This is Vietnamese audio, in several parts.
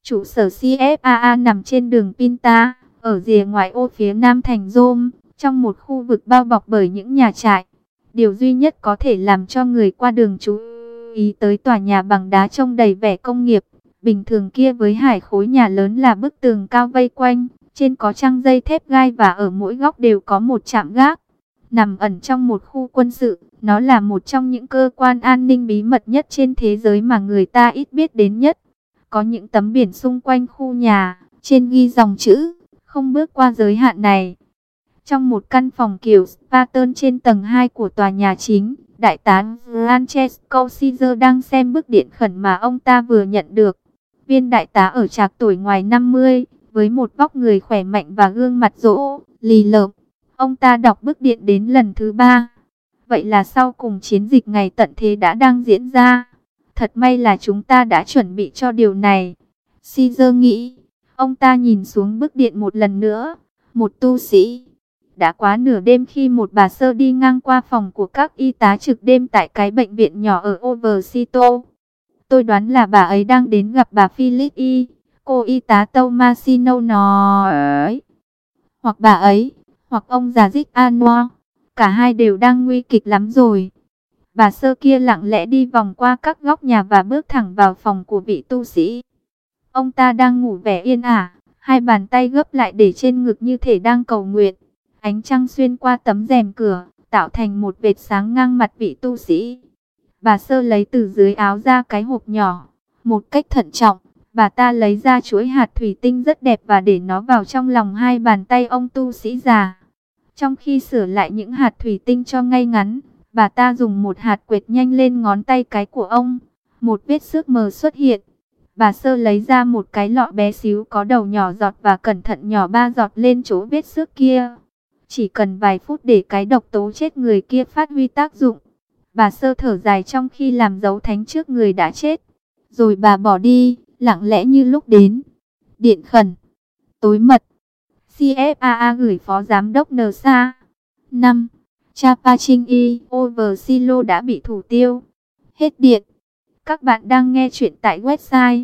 Trụ sở CFAA nằm trên đường Pinta, ở rìa ngoại ô phía nam thành Rome, trong một khu vực bao bọc bởi những nhà trại. Điều duy nhất có thể làm cho người qua đường chú ý tới tòa nhà bằng đá trông đầy vẻ công nghiệp bình thường kia với hải khối nhà lớn là bức tường cao vây quanh, trên có trăng dây thép gai và ở mỗi góc đều có một trạm gác. Nằm ẩn trong một khu quân sự, nó là một trong những cơ quan an ninh bí mật nhất trên thế giới mà người ta ít biết đến nhất. Có những tấm biển xung quanh khu nhà, trên ghi dòng chữ, không bước qua giới hạn này. Trong một căn phòng kiểu Spartan trên tầng 2 của tòa nhà chính, Đại tá Francesco Caesar đang xem bức điện khẩn mà ông ta vừa nhận được. Viên đại tá ở trạc tuổi ngoài 50, với một vóc người khỏe mạnh và gương mặt rỗ, lì lợm. Ông ta đọc bức điện đến lần thứ 3. Vậy là sau cùng chiến dịch ngày tận thế đã đang diễn ra. Thật may là chúng ta đã chuẩn bị cho điều này. Caesar nghĩ. Ông ta nhìn xuống bức điện một lần nữa. Một tu sĩ. Đã quá nửa đêm khi một bà sơ đi ngang qua phòng của các y tá trực đêm tại cái bệnh viện nhỏ ở Overseto. Tôi đoán là bà ấy đang đến gặp bà Philip Y. Cô y tá Tomasino nói. Hoặc bà ấy, hoặc ông già Zic Anwar. Cả hai đều đang nguy kịch lắm rồi. Bà sơ kia lặng lẽ đi vòng qua các góc nhà và bước thẳng vào phòng của vị tu sĩ. Ông ta đang ngủ vẻ yên ả, hai bàn tay gấp lại để trên ngực như thể đang cầu nguyện. Ánh trăng xuyên qua tấm rèm cửa, tạo thành một vệt sáng ngang mặt vị tu sĩ. Bà sơ lấy từ dưới áo ra cái hộp nhỏ. Một cách thận trọng, bà ta lấy ra chuỗi hạt thủy tinh rất đẹp và để nó vào trong lòng hai bàn tay ông tu sĩ già. Trong khi sửa lại những hạt thủy tinh cho ngay ngắn, bà ta dùng một hạt quệt nhanh lên ngón tay cái của ông. Một vết xước mờ xuất hiện. Bà sơ lấy ra một cái lọ bé xíu có đầu nhỏ giọt và cẩn thận nhỏ 3 giọt lên chỗ vết xước kia. Chỉ cần vài phút để cái độc tố chết người kia phát huy tác dụng. Bà sơ thở dài trong khi làm dấu thánh trước người đã chết. Rồi bà bỏ đi, lặng lẽ như lúc đến. Điện khẩn. Tối mật. CFAA gửi Phó Giám đốc NSA. 5. Chapaching Y Oversilo đã bị thủ tiêu. Hết điện. Các bạn đang nghe chuyện tại website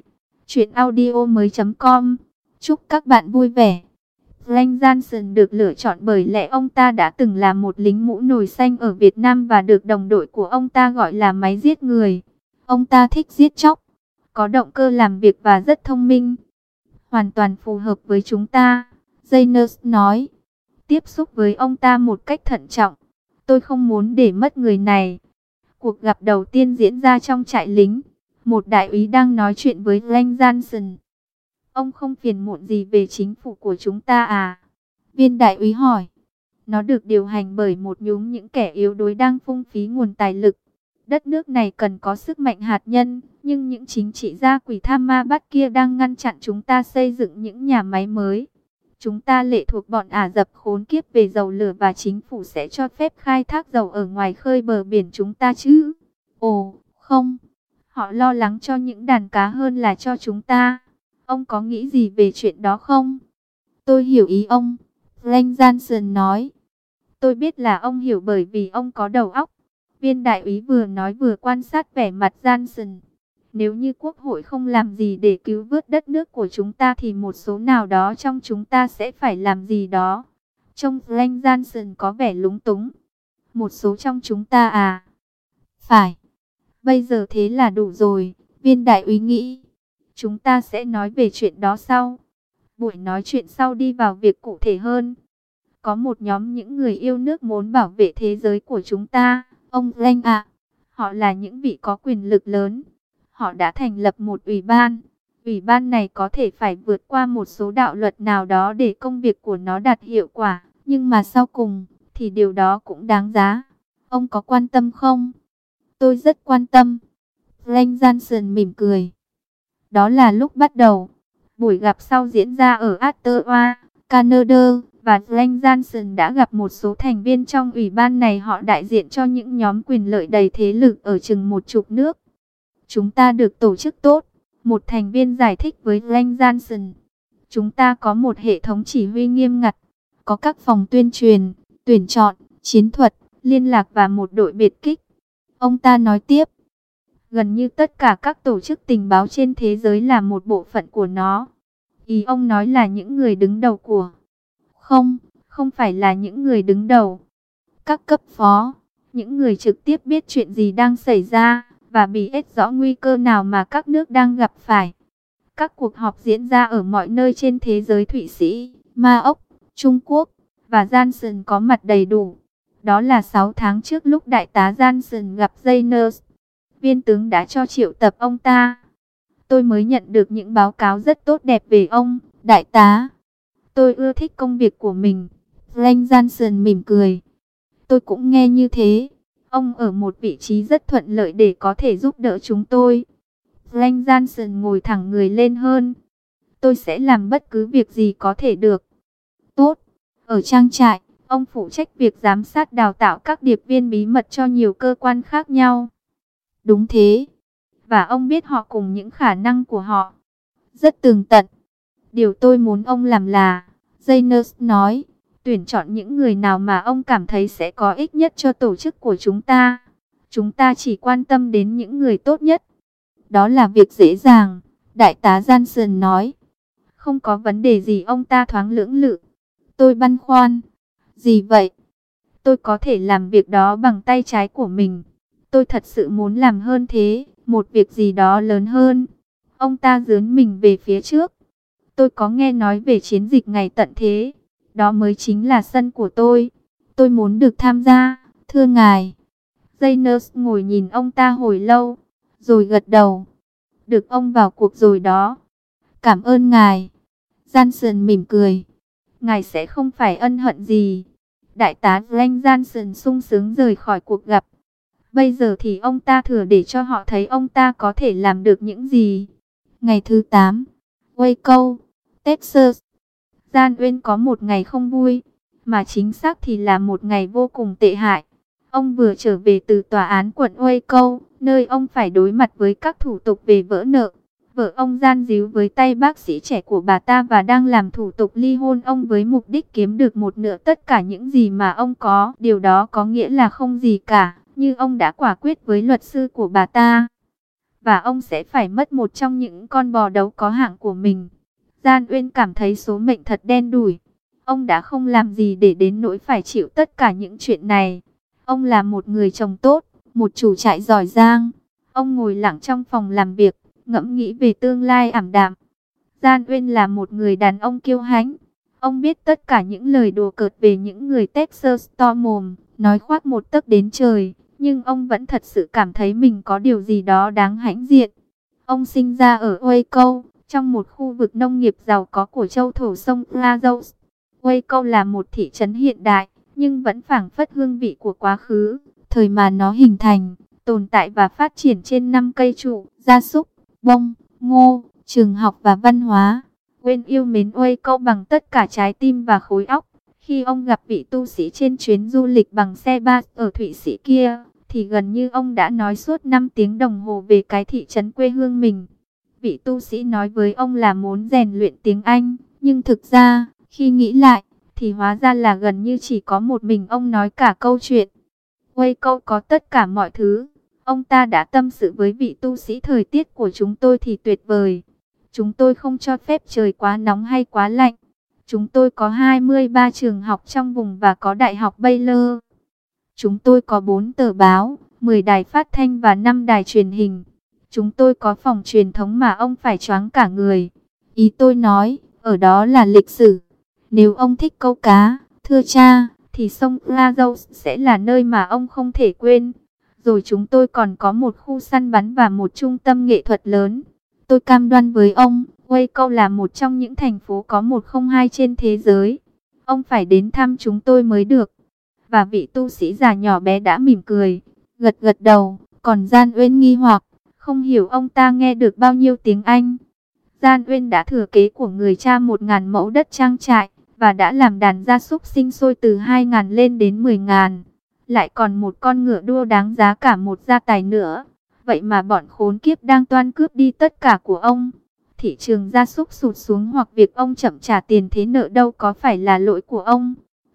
chuyenaudio.com. Chúc các bạn vui vẻ. Frank Johnson được lựa chọn bởi lẽ ông ta đã từng là một lính mũ nồi xanh ở Việt Nam và được đồng đội của ông ta gọi là máy giết người. Ông ta thích giết chóc, có động cơ làm việc và rất thông minh. Hoàn toàn phù hợp với chúng ta, Jaynus nói. Tiếp xúc với ông ta một cách thận trọng. Tôi không muốn để mất người này. Cuộc gặp đầu tiên diễn ra trong trại lính. Một đại úy đang nói chuyện với Frank Johnson. Ông không phiền muộn gì về chính phủ của chúng ta à? Viên đại úy hỏi. Nó được điều hành bởi một nhúm những kẻ yếu đuối đang phung phí nguồn tài lực. Đất nước này cần có sức mạnh hạt nhân, nhưng những chính trị gia quỷ tham ma bắt kia đang ngăn chặn chúng ta xây dựng những nhà máy mới. Chúng ta lệ thuộc bọn Ả Rập khốn kiếp về dầu lửa và chính phủ sẽ cho phép khai thác dầu ở ngoài khơi bờ biển chúng ta chứ? Ồ, không. Họ lo lắng cho những đàn cá hơn là cho chúng ta. Ông có nghĩ gì về chuyện đó không? Tôi hiểu ý ông, Frank Johnson nói. Tôi biết là ông hiểu bởi vì ông có đầu óc. Viên đại úy vừa nói vừa quan sát vẻ mặt Johnson. Nếu như quốc hội không làm gì để cứu vớt đất nước của chúng ta thì một số nào đó trong chúng ta sẽ phải làm gì đó. Trông Frank Johnson có vẻ lúng túng. Một số trong chúng ta à? Phải. Bây giờ thế là đủ rồi, viên đại úy nghĩ. Chúng ta sẽ nói về chuyện đó sau. Buổi nói chuyện sau đi vào việc cụ thể hơn. Có một nhóm những người yêu nước muốn bảo vệ thế giới của chúng ta, ông Frank ạ. Họ là những vị có quyền lực lớn. Họ đã thành lập một ủy ban. Ủy ban này có thể phải vượt qua một số đạo luật nào đó để công việc của nó đạt hiệu quả. Nhưng mà sau cùng, thì điều đó cũng đáng giá. Ông có quan tâm không? Tôi rất quan tâm. Frank Johnson mỉm cười. Đó là lúc bắt đầu. Buổi gặp sau diễn ra ở Ottawa, Canada. Và Frank Johnson đã gặp một số thành viên trong ủy ban này. Họ đại diện cho những nhóm quyền lợi đầy thế lực ở chừng 10 nước. Chúng ta được tổ chức tốt. Một thành viên giải thích với Frank Johnson. Chúng ta có một hệ thống chỉ huy nghiêm ngặt. Có các phòng tuyên truyền, tuyển chọn, chiến thuật, liên lạc và một đội biệt kích. Ông ta nói tiếp. Gần như tất cả các tổ chức tình báo trên thế giới là một bộ phận của nó. Ý ông nói là những người đứng đầu của... Không, không phải là những người đứng đầu. Các cấp phó, những người trực tiếp biết chuyện gì đang xảy ra và biết rõ nguy cơ nào mà các nước đang gặp phải. Các cuộc họp diễn ra ở mọi nơi trên thế giới. Thụy Sĩ, Maroc, Trung Quốc và Johnson có mặt đầy đủ. Đó là 6 tháng trước lúc đại tá Johnson gặp Janes. Viên tướng đã cho triệu tập ông ta. Tôi mới nhận được những báo cáo rất tốt đẹp về ông, đại tá. Tôi ưa thích công việc của mình. Frank Johnson mỉm cười. Tôi cũng nghe như thế. Ông ở một vị trí rất thuận lợi để có thể giúp đỡ chúng tôi. Frank Johnson ngồi thẳng người lên hơn. Tôi sẽ làm bất cứ việc gì có thể được. Tốt. Ở trang trại, ông phụ trách việc giám sát đào tạo các điệp viên bí mật cho nhiều cơ quan khác nhau. Đúng thế. Và ông biết họ cùng những khả năng của họ. Rất tường tận. Điều tôi muốn ông làm là, Janes nói, tuyển chọn những người nào mà ông cảm thấy sẽ có ích nhất cho tổ chức của chúng ta. Chúng ta chỉ quan tâm đến những người tốt nhất. Đó là việc dễ dàng, đại tá Johnson nói. Không có vấn đề gì, ông ta thoáng lưỡng lự. Tôi băn khoăn. Gì vậy? Tôi có thể làm việc đó bằng tay trái của mình. Tôi thật sự muốn làm hơn thế, một việc gì đó lớn hơn. Ông ta dướn mình về phía trước. Tôi có nghe nói về chiến dịch ngày tận thế. Đó mới chính là sân của tôi. Tôi muốn được tham gia, thưa ngài. Janes ngồi nhìn ông ta hồi lâu, rồi gật đầu. Được ông vào cuộc rồi đó. Cảm ơn ngài. Johnson mỉm cười. Ngài sẽ không phải ân hận gì. Đại tá Frank Johnson sung sướng rời khỏi cuộc gặp. Bây giờ thì ông ta thừa để cho họ thấy ông ta có thể làm được những gì. Ngày thứ 8, Waco, Texas. Gian Uyên có một ngày không vui, mà chính xác thì là một ngày vô cùng tệ hại. Ông vừa trở về từ tòa án quận Waco, nơi ông phải đối mặt với các thủ tục về vỡ nợ. Vợ ông gian díu với tay bác sĩ trẻ của bà ta và đang làm thủ tục ly hôn ông với mục đích kiếm được một nửa tất cả những gì mà ông có. Điều đó có nghĩa là không gì cả, như ông đã quả quyết với luật sư của bà ta. Và ông sẽ phải mất một trong những con bò đấu có hạng của mình. Gian Uyên cảm thấy số mệnh thật đen đủi. Ông đã không làm gì để đến nỗi phải chịu tất cả những chuyện này. Ông là một người chồng tốt, một chủ trại giỏi giang. Ông ngồi lặng trong phòng làm việc, ngẫm nghĩ về tương lai ảm đạm. Gian Uyên là một người đàn ông kiêu hãnh. Ông biết tất cả những lời đùa cợt về những người Texas to mồm, nói khoác một tấc đến trời. Nhưng ông vẫn thật sự cảm thấy mình có điều gì đó đáng hãnh diện. Ông sinh ra ở Waco, trong một khu vực nông nghiệp giàu có của châu thổ sông Brazos. Waco là một thị trấn hiện đại, nhưng vẫn phảng phất hương vị của quá khứ, thời mà nó hình thành, tồn tại và phát triển trên 5 cây trụ, gia súc, bông, ngô, trường học và văn hóa. Wayne yêu mến Waco bằng tất cả trái tim và khối óc. Khi ông gặp vị tu sĩ trên chuyến du lịch bằng xe bus ở Thụy Sĩ kia, thì gần như ông đã nói suốt 5 tiếng đồng hồ về cái thị trấn quê hương mình. Vị tu sĩ nói với ông là muốn rèn luyện tiếng Anh, nhưng thực ra, khi nghĩ lại, thì hóa ra là gần như chỉ có một mình ông nói cả câu chuyện. Waco có tất cả mọi thứ. Ông ta đã tâm sự với vị tu sĩ: thời tiết của chúng tôi thì tuyệt vời. Chúng tôi không cho phép trời quá nóng hay quá lạnh. Chúng tôi có 23 trường học trong vùng và có Đại học Baylor. Chúng tôi có 4 tờ báo, 10 đài phát thanh và 5 đài truyền hình. Chúng tôi có phòng truyền thống mà ông phải choáng cả người. Ý tôi nói, ở đó là lịch sử. Nếu ông thích câu cá, thưa cha, thì sông Brazos sẽ là nơi mà ông không thể quên. Rồi chúng tôi còn có một khu săn bắn và một trung tâm nghệ thuật lớn. Tôi cam đoan với ông, Waco là một trong những thành phố có 102 trên thế giới. Ông phải đến thăm chúng tôi mới được. Và vị tu sĩ già nhỏ bé đã mỉm cười, gật gật đầu. Còn Gian Uyên nghi hoặc, không hiểu ông ta nghe được bao nhiêu tiếng Anh. Gian Uyên đã thừa kế của người cha 1.000 mẫu đất trang trại, và đã làm đàn gia súc sinh sôi từ 2.000 lên đến 10.000. Lại còn một con ngựa đua đáng giá cả một gia tài nữa. Vậy mà bọn khốn kiếp đang toan cướp đi tất cả của ông. Thị trường gia súc sụt xuống hoặc việc ông chậm trả tiền thế nợ đâu có phải là lỗi của ông.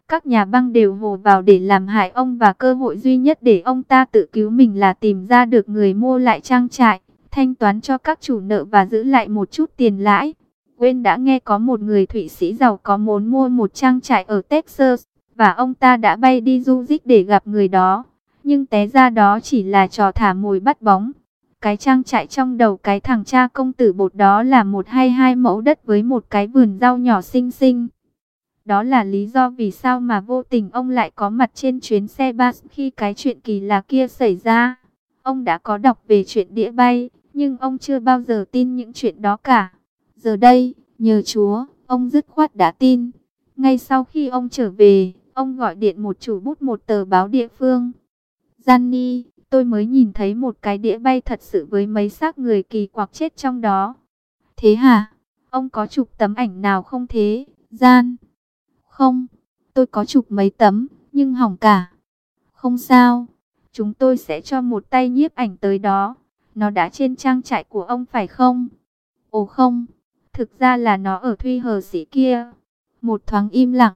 Các nhà băng đều hồ vào để làm hại ông, và cơ hội duy nhất để ông ta tự cứu mình là tìm ra được người mua lại trang trại, thanh toán cho các chủ nợ và giữ lại một chút tiền lãi. Wayne đã nghe có một người Thụy Sĩ giàu có muốn mua một trang trại ở Texas, và ông ta đã bay đi du lịch để gặp người đó. Nhưng té ra đó chỉ là trò thả mồi bắt bóng. Cái trang trại trong đầu cái thằng cha công tử bột đó là một hay 2 mẫu đất với một cái vườn rau nhỏ xinh xinh. Đó là lý do vì sao mà vô tình ông lại có mặt trên chuyến xe bus khi cái chuyện kỳ lạ kia xảy ra. Ông đã có đọc về chuyện đĩa bay, nhưng ông chưa bao giờ tin những chuyện đó cả. Giờ đây, nhờ Chúa, ông dứt khoát đã tin. Ngay sau khi ông trở về, ông gọi điện một chủ bút một tờ báo địa phương. Johnny, tôi mới nhìn thấy một cái đĩa bay thật sự với mấy xác người kỳ quặc chết trong đó. Thế hả? Ông có chụp tấm ảnh nào không thế, Gian? Không, tôi có chụp mấy tấm, nhưng hỏng cả. Không sao, chúng tôi sẽ cho một tay nhiếp ảnh tới đó. Nó đã trên trang trại của ông phải không? Ồ không, thực ra là nó ở Thuy Hờ Sĩ kia. Một thoáng im lặng.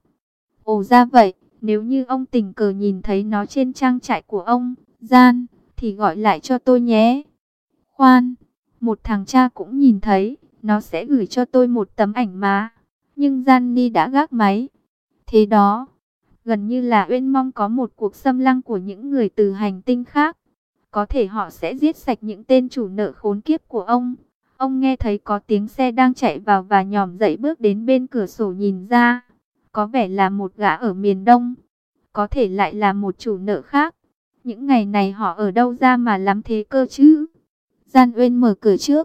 Ồ ra vậy, nếu như ông tình cờ nhìn thấy nó trên trang trại của ông, Gian, thì gọi lại cho tôi nhé. Khoan, một thằng cha cũng nhìn thấy, nó sẽ gửi cho tôi một tấm ảnh mà. Nhưng Gianni đã gác máy. Thế đó, gần như là Uyên mong có một cuộc xâm lăng của những người từ hành tinh khác. Có thể họ sẽ giết sạch những tên chủ nợ khốn kiếp của ông. Ông nghe thấy có tiếng xe đang chạy vào và nhỏm dậy bước đến bên cửa sổ nhìn ra. Có vẻ là một gã ở miền Đông. Có thể lại là một chủ nợ khác. Những ngày này họ ở đâu ra mà lắm thế cơ chứ? Gian Uyên mở cửa trước.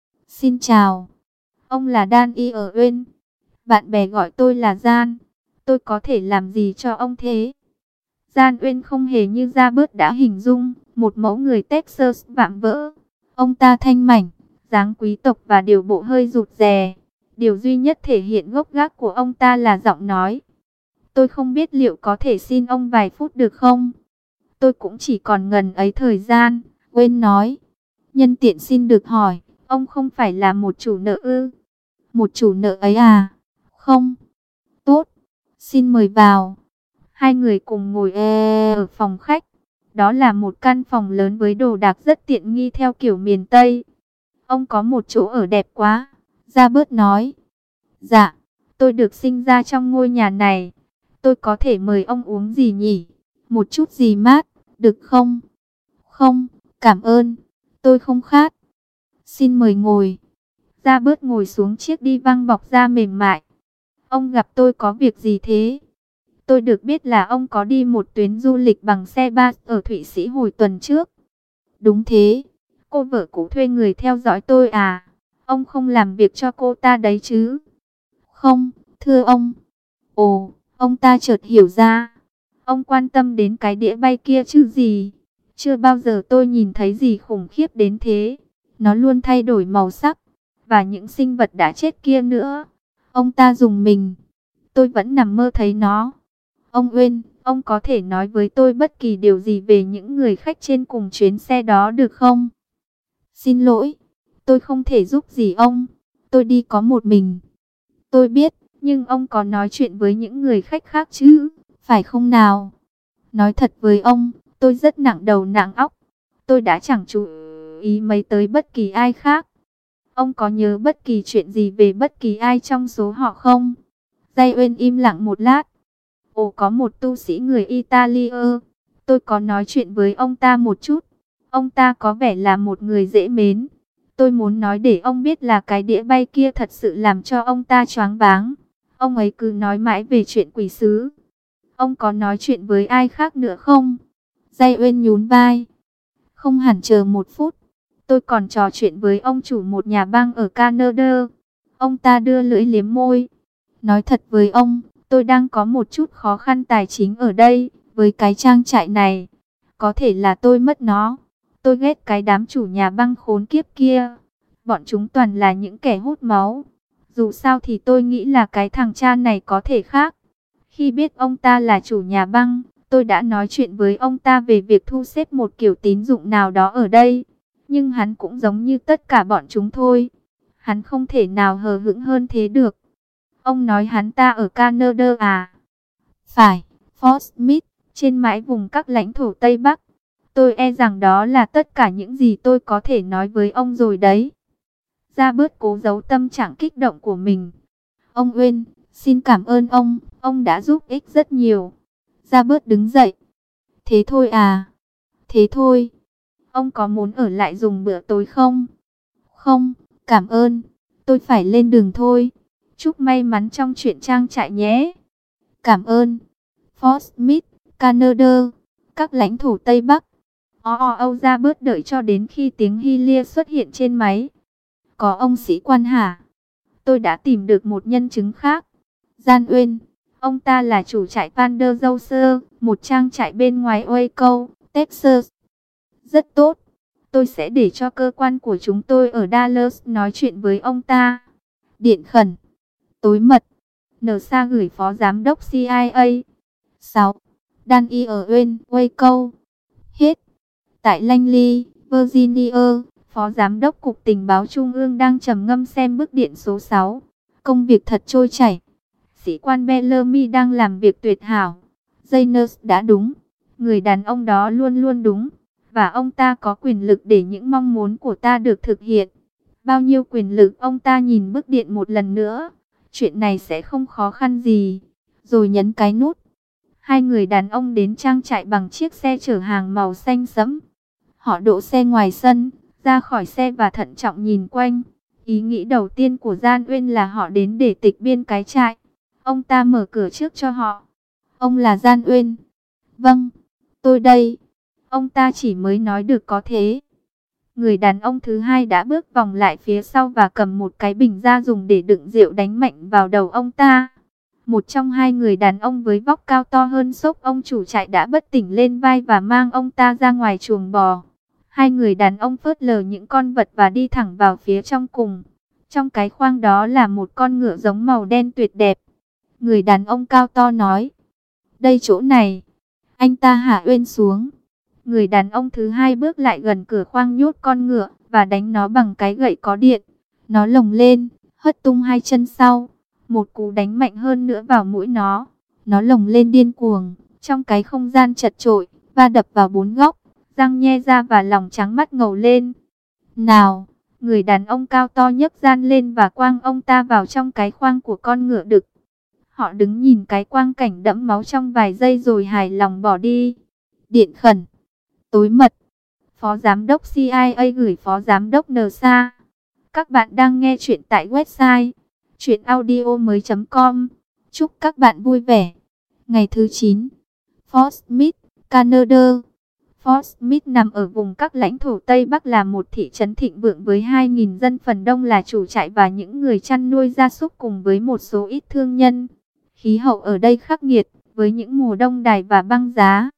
Xin chào. Ông là Dan Y ở Uyên. Bạn bè gọi tôi là Gian. Tôi có thể làm gì cho ông thế? Gian Uyên không hề như Robert đã hình dung, một mẫu người Texas vạm vỡ. Ông ta thanh mảnh, dáng quý tộc và điều bộ hơi rụt rè. Điều duy nhất thể hiện gốc gác của ông ta là giọng nói. Tôi không biết liệu có thể xin ông vài phút được không? Tôi cũng chỉ còn ngần ấy thời gian, Uyên nói. Nhân tiện xin được hỏi, ông không phải là một chủ nợ ư? Một chủ nợ ấy à? Không. Tốt, xin mời vào. Hai người cùng ngồi ở phòng khách. Đó là một căn phòng lớn với đồ đạc rất tiện nghi theo kiểu miền Tây. Ông có một chỗ ở đẹp quá, Robert nói. Dạ, tôi được sinh ra trong ngôi nhà này. Tôi có thể mời ông uống gì nhỉ? Một chút gì mát, được không? Không, cảm ơn. Tôi không khát. Xin mời ngồi. Robert ngồi xuống chiếc đi văng bọc da mềm mại. Ông gặp tôi có việc gì thế? Tôi được biết là ông có đi một tuyến du lịch bằng xe bus ở Thụy Sĩ hồi tuần trước. Đúng thế. Cô vợ cũ thuê người theo dõi tôi à? Ông không làm việc cho cô ta đấy chứ? Không, thưa ông. Ồ, ông ta chợt hiểu ra. Ông quan tâm đến cái đĩa bay kia chứ gì? Chưa bao giờ tôi nhìn thấy gì khủng khiếp đến thế. Nó luôn thay đổi màu sắc. Và những sinh vật đã chết kia nữa. Ông ta rùng mình. Tôi vẫn nằm mơ thấy nó. Ông Uyên, ông có thể nói với tôi bất kỳ điều gì về những người khách trên cùng chuyến xe đó được không? Xin lỗi, tôi không thể giúp gì ông. Tôi đi có một mình. Tôi biết, nhưng ông có nói chuyện với những người khách khác chứ, phải không nào? Nói thật với ông, tôi rất nặng đầu nặng óc. Tôi đã chẳng chú ý mấy tới bất kỳ ai khác. Ông có nhớ bất kỳ chuyện gì về bất kỳ ai trong số họ không? Giai Uyên im lặng một lát. Ồ, có một tu sĩ người Italia. Tôi có nói chuyện với ông ta một chút. Ông ta có vẻ là một người dễ mến. Tôi muốn nói để ông biết là cái đĩa bay kia thật sự làm cho ông ta choáng váng. Ông ấy cứ nói mãi về chuyện quỷ sứ. Ông có nói chuyện với ai khác nữa không? Giai Uyên nhún vai. Không hẳn, chờ một phút. Tôi còn trò chuyện với ông chủ một nhà băng ở Canada. Ông ta đưa lưỡi liếm môi. Nói thật với ông, tôi đang có một chút khó khăn tài chính ở đây, với cái trang trại này. Có thể là tôi mất nó. Tôi ghét cái đám chủ nhà băng khốn kiếp kia. Bọn chúng toàn là những kẻ hút máu. Dù sao thì tôi nghĩ là cái thằng cha này có thể khác. Khi biết ông ta là chủ nhà băng, tôi đã nói chuyện với ông ta về việc thu xếp một kiểu tín dụng nào đó ở đây. Nhưng hắn cũng giống như tất cả bọn chúng thôi. Hắn không thể nào hờ hững hơn thế được. Ông nói hắn ta ở Canada à? Phải, Fort Smith, trên mãi vùng các lãnh thổ Tây Bắc. Tôi e rằng đó là tất cả những gì tôi có thể nói với ông rồi đấy. Ra bớt cố giấu tâm trạng kích động của mình. Ông Uyên, xin cảm ơn ông đã giúp ích rất nhiều. Ra bớt đứng dậy. Thế thôi à? Thế thôi. Ông có muốn ở lại dùng bữa tối không? Không, cảm ơn. Tôi phải lên đường thôi. Chúc may mắn trong chuyện trang trại nhé. Cảm ơn. Fort Smith, Canada, các lãnh thổ Tây Bắc. Âu ra bớt đợi cho đến khi tiếng Hylia xuất hiện trên máy. Có ông sĩ quan hả? Tôi đã tìm được một nhân chứng khác. Gian Uyên, ông ta là chủ trại Vander Dowser, một trang trại bên ngoài Waco, Texas. Rất tốt. Tôi sẽ để cho cơ quan của chúng tôi ở Dallas nói chuyện với ông ta. Điện khẩn. Tối mật. NSA gửi Phó Giám đốc CIA. 6. Daniel Uyên, Waco. Hết. Tại Langley, Virginia, Phó Giám đốc Cục Tình báo Trung ương đang trầm ngâm xem bức điện số 6. Công việc thật trôi chảy. Sĩ quan Bellamy đang làm việc tuyệt hảo. Janes đã đúng. Người đàn ông đó luôn luôn đúng. Và ông ta có quyền lực để những mong muốn của ta được thực hiện. Bao nhiêu quyền lực? Ông ta nhìn bức điện một lần nữa. Chuyện này sẽ không khó khăn gì. Rồi nhấn cái nút. Hai người đàn ông đến trang trại bằng chiếc xe chở hàng màu xanh sẫm. Họ đỗ xe ngoài sân, ra khỏi xe và thận trọng nhìn quanh. Ý nghĩ đầu tiên của Gian Uyên là họ đến để tịch biên cái trại. Ông ta mở cửa trước cho họ. Ông là Gian Uyên. Vâng, tôi đây. Ông ta chỉ mới nói được có thế. Người đàn ông thứ hai đã bước vòng lại phía sau và cầm một cái bình ra dùng để đựng rượu đánh mạnh vào đầu ông ta. Một trong hai người đàn ông với vóc cao to hơn xốc ông chủ trại đã bất tỉnh lên vai và mang ông ta ra ngoài chuồng bò. Hai người đàn ông phớt lờ những con vật và đi thẳng vào phía trong cùng. Trong cái khoang đó là một con ngựa giống màu đen tuyệt đẹp. Người đàn ông cao to nói. Đây chỗ này. Anh ta hạ Uyên xuống. Người đàn ông thứ hai bước lại gần cửa khoang nhốt con ngựa và đánh nó bằng cái gậy có điện. Nó lồng lên, hất tung hai chân sau. Một cú đánh mạnh hơn nữa vào mũi nó. Nó lồng lên điên cuồng, trong cái không gian chật chội, va đập vào bốn góc, răng nhe ra và lòng trắng mắt ngầu lên. Nào, người đàn ông cao to nhấc gian lên và quang ông ta vào trong cái khoang của con ngựa đực. Họ đứng nhìn cái quang cảnh đẫm máu trong vài giây rồi hài lòng bỏ đi. Điện khẩn. Tối mật. Phó Giám đốc CIA gửi Phó Giám đốc NSA. Các bạn đang nghe chuyện tại website chuyenaudio.com. Chúc các bạn vui vẻ. Ngày thứ 9. Fort Smith, Canada. Fort Smith nằm ở vùng các lãnh thổ Tây Bắc, là một thị trấn thịnh vượng với 2.000 dân, phần đông là chủ trại và những người chăn nuôi gia súc cùng với một số ít thương nhân. Khí hậu ở đây khắc nghiệt, với những mùa đông đài và băng giá.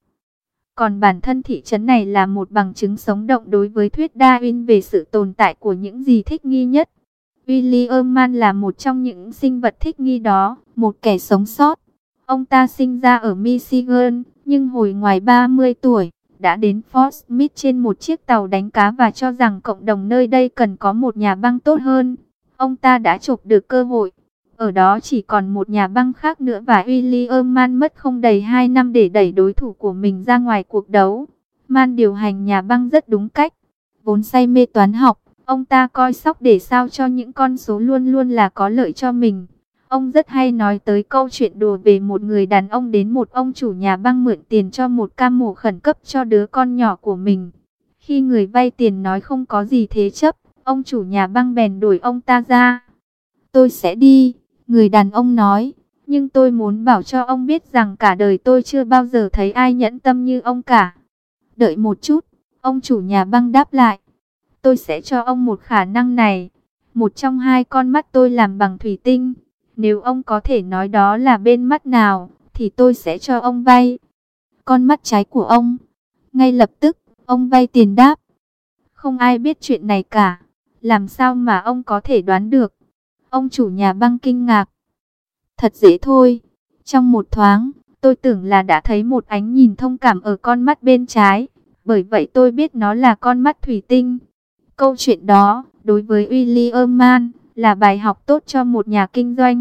Còn bản thân thị trấn này là một bằng chứng sống động đối với thuyết Darwin về sự tồn tại của những gì thích nghi nhất. William Mann là một trong những sinh vật thích nghi đó, một kẻ sống sót. Ông ta sinh ra ở Michigan, nhưng hồi ngoài 30 tuổi, đã đến Fort Smith trên một chiếc tàu đánh cá và cho rằng cộng đồng nơi đây cần có một nhà băng tốt hơn. Ông ta đã chộp được cơ hội. Ở đó chỉ còn một nhà băng khác nữa và William Mann mất không đầy 2 năm để đẩy đối thủ của mình ra ngoài cuộc đấu. Mann điều hành nhà băng rất đúng cách. Vốn say mê toán học, ông ta coi sóc để sao cho những con số luôn luôn là có lợi cho mình. Ông rất hay nói tới câu chuyện đùa về một người đàn ông đến một ông chủ nhà băng mượn tiền cho một ca mổ khẩn cấp cho đứa con nhỏ của mình. Khi người vay tiền nói không có gì thế chấp, ông chủ nhà băng bèn đuổi ông ta ra. Tôi sẽ đi, người đàn ông nói, nhưng tôi muốn bảo cho ông biết rằng cả đời tôi chưa bao giờ thấy ai nhẫn tâm như ông cả. Đợi một chút, ông chủ nhà băng đáp lại. Tôi sẽ cho ông một khả năng này. Một trong hai con mắt tôi làm bằng thủy tinh. Nếu ông có thể nói đó là bên mắt nào, thì tôi sẽ cho ông vay. Con mắt trái của ông. Ngay lập tức, ông vay tiền đáp. Không ai biết chuyện này cả. Làm sao mà ông có thể đoán được? Ông chủ nhà băng kinh ngạc. Thật dễ thôi. Trong một thoáng, tôi tưởng là đã thấy một ánh nhìn thông cảm ở con mắt bên trái. Bởi vậy tôi biết nó là con mắt thủy tinh. Câu chuyện đó, đối với William Mann, là bài học tốt cho một nhà kinh doanh.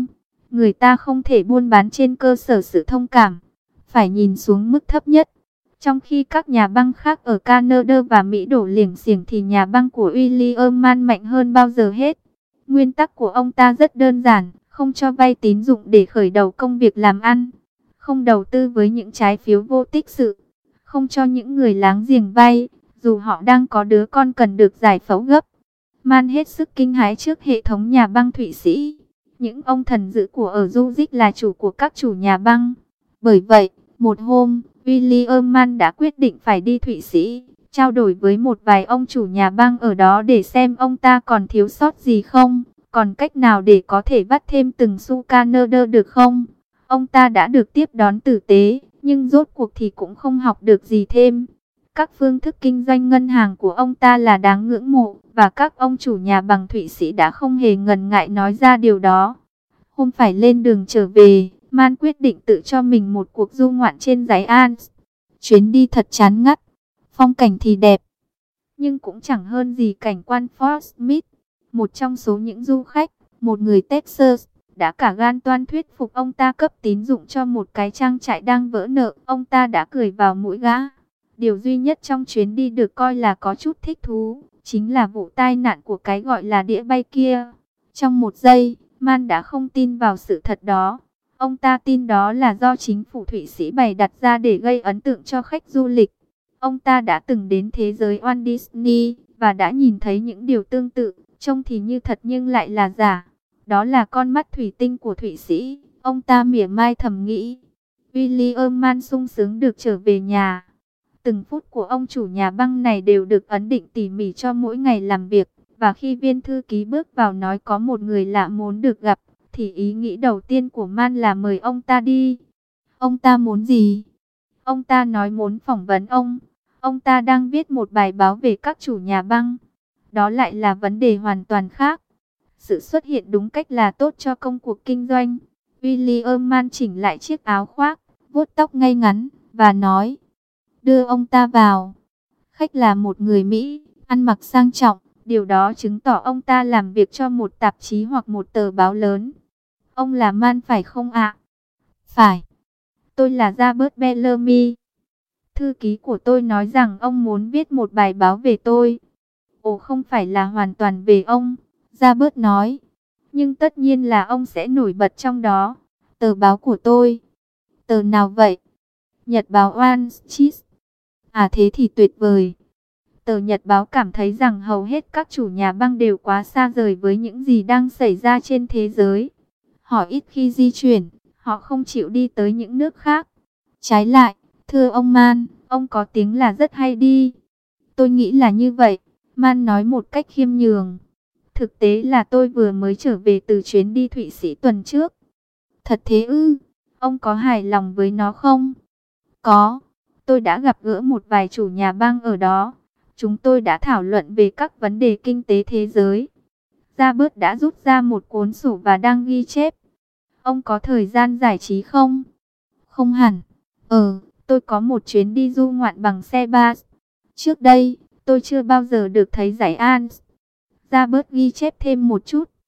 Người ta không thể buôn bán trên cơ sở sự thông cảm, phải nhìn xuống mức thấp nhất. Trong khi các nhà băng khác ở Canada và Mỹ đổ liềng xiềng thì nhà băng của William Mann mạnh hơn bao giờ hết. Nguyên tắc của ông ta rất đơn giản, không cho vay tín dụng để khởi đầu công việc làm ăn, không đầu tư với những trái phiếu vô tích sự, không cho những người láng giềng vay, dù họ đang có đứa con cần được giải phẫu gấp. Mann hết sức kinh hãi trước hệ thống nhà băng Thụy Sĩ. Những ông thần dữ của ở Zurich là chủ của các chủ nhà băng. Bởi vậy, một hôm, William Mann đã quyết định phải đi Thụy Sĩ, trao đổi với một vài ông chủ nhà băng ở đó để xem ông ta còn thiếu sót gì không, còn cách nào để có thể vắt thêm từng xu Canada được không. Ông ta đã được tiếp đón tử tế, nhưng rốt cuộc thì cũng không học được gì thêm. Các phương thức kinh doanh ngân hàng của ông ta là đáng ngưỡng mộ, và các ông chủ nhà bằng Thụy Sĩ đã không hề ngần ngại nói ra điều đó. Hôm phải lên đường trở về, Mann quyết định tự cho mình một cuộc du ngoạn trên dải Alps. Chuyến đi thật chán ngắt, phong cảnh thì đẹp, nhưng cũng chẳng hơn gì cảnh quan Fort Smith. Một trong số những du khách, một người Texas, đã cả gan toan thuyết phục ông ta cấp tín dụng cho một cái trang trại đang vỡ nợ. Ông ta đã cười vào mũi gã. Điều duy nhất trong chuyến đi được coi là có chút thích thú, chính là vụ tai nạn của cái gọi là đĩa bay kia. Trong một giây, Mann đã không tin vào sự thật đó. Ông ta tin đó là do chính phủ Thụy Sĩ bày đặt ra để gây ấn tượng cho khách du lịch. Ông ta đã từng đến thế giới Walt Disney và đã nhìn thấy những điều tương tự, trông thì như thật nhưng lại là giả. Đó là con mắt thủy tinh của Thụy Sĩ, ông ta mỉa mai thầm nghĩ. William Mann sung sướng được trở về nhà. Từng phút của ông chủ nhà băng này đều được ấn định tỉ mỉ cho mỗi ngày làm việc. Và khi viên thư ký bước vào nói có một người lạ muốn được gặp, thì ý nghĩ đầu tiên của Mann là mời ông ta đi. Ông ta muốn gì? Ông ta nói muốn phỏng vấn ông. Ông ta đang viết một bài báo về các chủ nhà băng. Đó lại là vấn đề hoàn toàn khác. Sự xuất hiện đúng cách là tốt cho công cuộc kinh doanh. William Mann chỉnh lại chiếc áo khoác, vuốt tóc ngay ngắn, và nói: đưa ông ta vào. Khách là một người Mỹ, ăn mặc sang trọng. Điều đó chứng tỏ ông ta làm việc cho một tạp chí hoặc một tờ báo lớn. Ông là Mann phải không ạ? Phải. Tôi là Robert Bellamy. Thư ký của tôi nói rằng ông muốn viết một bài báo về tôi. Ồ, không phải là hoàn toàn về ông, Robert nói. Nhưng tất nhiên là ông sẽ nổi bật trong đó. Tờ báo của tôi. Tờ nào vậy? Nhật báo Wall Street. À, thế thì tuyệt vời. Tờ Nhật báo cảm thấy rằng hầu hết các chủ nhà băng đều quá xa rời với những gì đang xảy ra trên thế giới. Họ ít khi di chuyển, họ không chịu đi tới những nước khác. Trái lại, thưa ông Mann, ông có tiếng là rất hay đi. Tôi nghĩ là như vậy, Mann nói một cách khiêm nhường. Thực tế là tôi vừa mới trở về từ chuyến đi Thụy Sĩ tuần trước. Thật thế ư? Ông có hài lòng với nó không? Có, tôi đã gặp gỡ một vài chủ nhà băng ở đó. Chúng tôi đã thảo luận về các vấn đề kinh tế thế giới. Robert đã rút ra một cuốn sổ và đang ghi chép. Ông có thời gian giải trí không? Không hẳn. Tôi có một chuyến đi du ngoạn bằng xe bus. Trước đây, tôi chưa bao giờ được thấy dải Alps. Robert ghi chép thêm một chút.